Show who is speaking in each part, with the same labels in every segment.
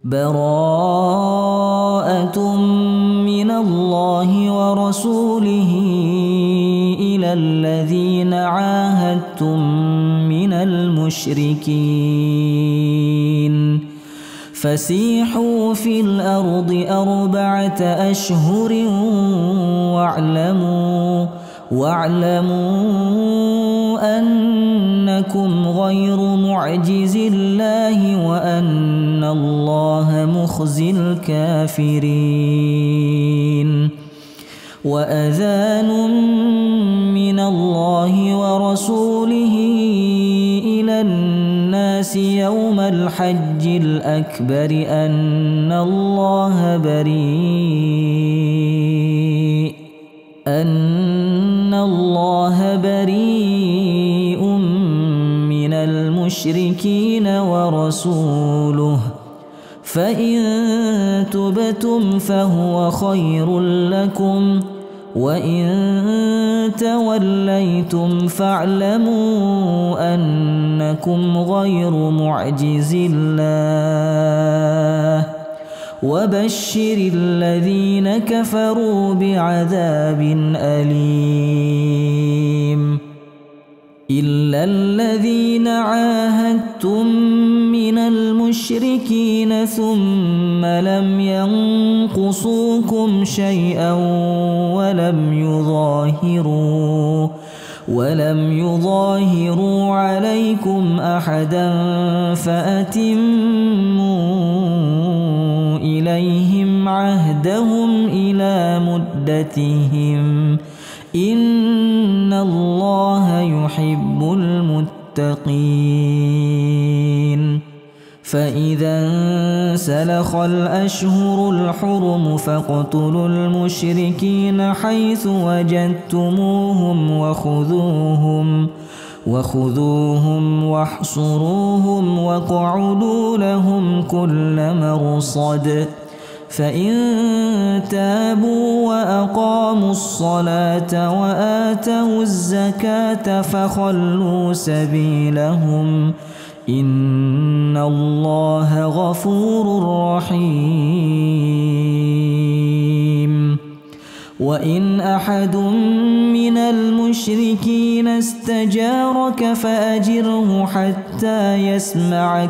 Speaker 1: براءة من الله ورسوله إلى الذين عاهدتم من المشركين فسيحوا في الأرض 4 أشهر واعلموا أنكم غير معجز الله وأن الله مخزي الكافرين. وأذان من الله ورسوله إلى الناس يوم الحج الأكبر أن الله بريء من المشركين ورسوله فإن تبتم فهو خير لكم وإن توليتم فاعلموا أنكم غير معجز الله وبشر الذين كفروا بعذاب أليم. إلا الذين عاهدتم من المشركين ثم لم ينقصوكم شيئا ولم يظاهروا عليكم أحدا فأتموا إليهم عهدهم إلى مدتهم إن الله يحب المتقين. فإذا انسلخ الأشهر الحرم فاقتلوا المشركين حيث وجدتموهم وخذوهم واحصروهم واقعدوا لهم كل مرصد. فإن تابوا وأقاموا الصلاة وآتوا الزكاة فخلوا سبيلهم إن الله غفور رحيم. وإن أحد من المشركين استجارك فأجره حتى يسمع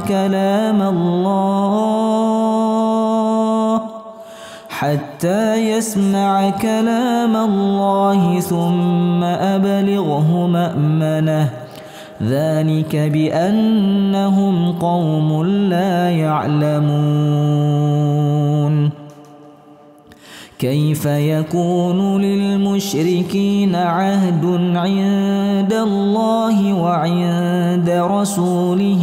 Speaker 1: كلام الله ثم أبلغه مأمنه ذلك بأنهم قوم لا يعلمون. كيف يكون للمشركين عهد عند الله وعند رسوله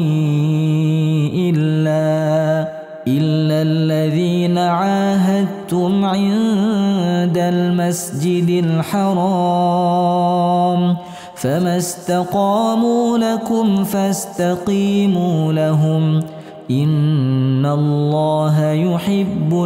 Speaker 1: إلا الذين عاهدتم عند المسجد الحرام فما استقاموا لكم فاستقيموا لهم إن الله يحب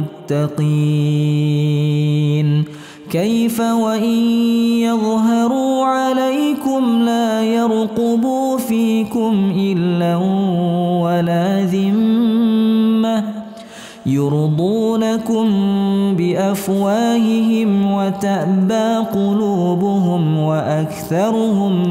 Speaker 1: المتقين. كيف وإن يظهروا عليكم لا يرقبوا فيكم إلا ولا ذمة يرضونكم بأفواههم وتأبى قلوبهم وأكثرهم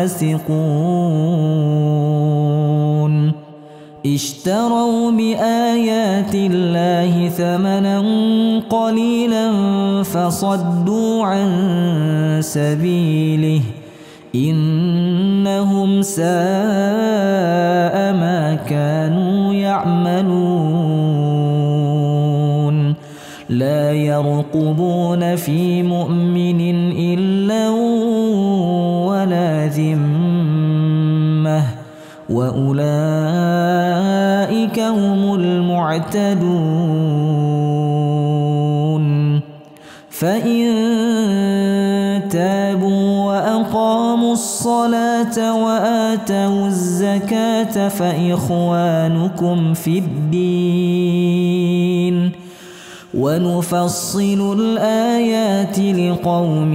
Speaker 1: فاسقون. اشتروا بآيات الله ثمنا قليلا فصدوا عن سبيله إنهم ساء ما كانوا يعملون. لا يرقبون في مؤمن إلا ولا ذمة وأولئك هم المعتدون. فإن تابوا وأقاموا الصلاة وآتوا الزكاة فإخوانكم في الدين ونفصل الآيات لقوم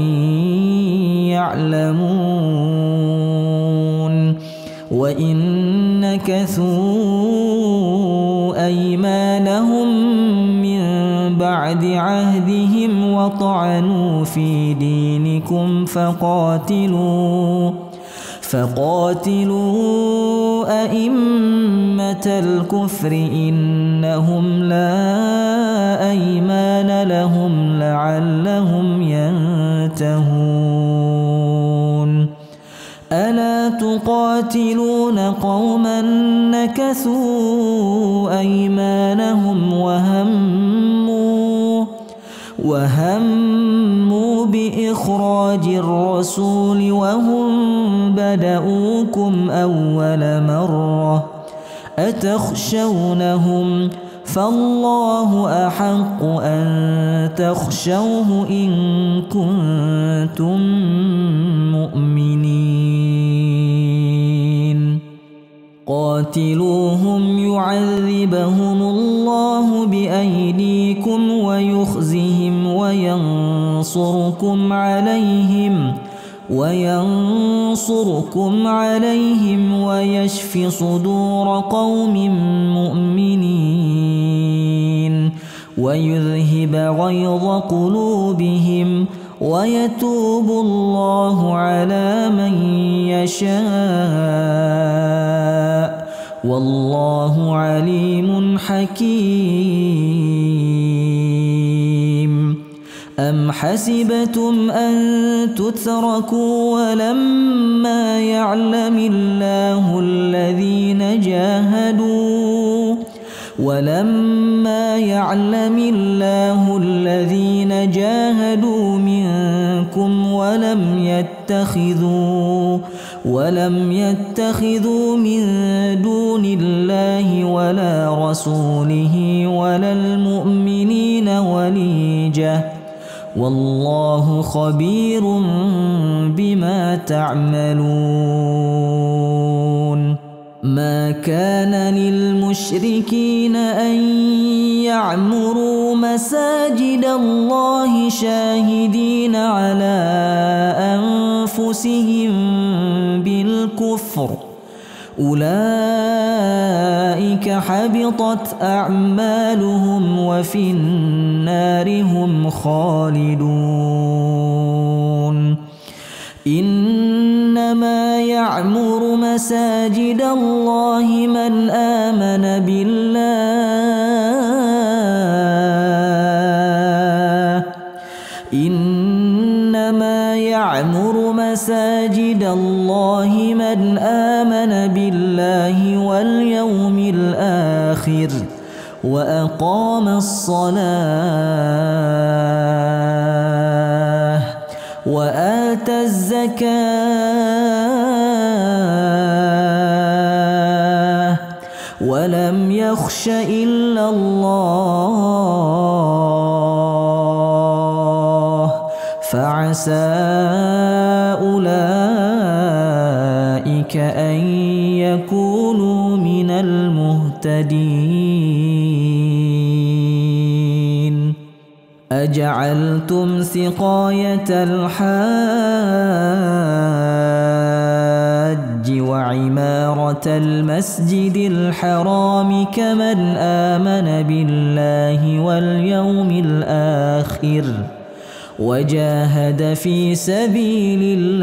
Speaker 1: يعلمون. وإن نكثوا أيمانهم من بعد عهدهم وطعنوا في دينكم فقاتلوا أئمة الكفر إنهم لا أيمان لهم لعلهم ينتهون ألا تقاتلون قوما نكثوا أيمانهم وهموا بإخراج الرسول وهم بدؤوكم أول مرة أتخشونهم فالله أحق أن تخشوه إن كنتم مؤمنين قاتلوهم يعذبهم الله بأيديكم ويخزهم وينصركم عليهم ويشف صدور قوم مؤمنين ويذهب غيظ قلوبهم ويتوب الله على من يشاء والله عليم حكيم أم حسبتم أن تتركوا ولما يعلم الله الذين جاهدوا منكم ولم يتخذوا من دون الله ولا رسوله ولا المؤمنين وليجة والله خبير بما تعملون ما كان للمشركين أن يعمروا مساجد الله شاهدين على أنفسهم بالكفر أولئك حبطت أعمالهم وفي النار هم خالدون إنما يعمر مساجد الله من آمن بالله إنما يعمر مساجد الله من آمن بالله واليوم الآخر وأقام الصلاة وآتى الزكاة ولم يخش إلا الله فعسى أولئك أن يكونوا من المهتدين أجعلتم سقاية الحاج وعمارة المسجد الحرام كمن آمن بالله واليوم الآخر وجاهد في سبيل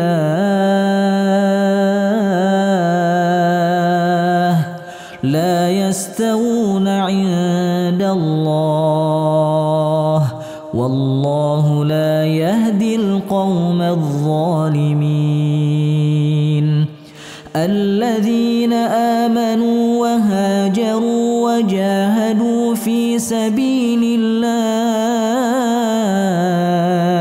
Speaker 1: الله لا يستوون عند الله والله لا يهدي القوم الظالمين الذين آمنوا وهاجروا وجاهدوا في سبيل الله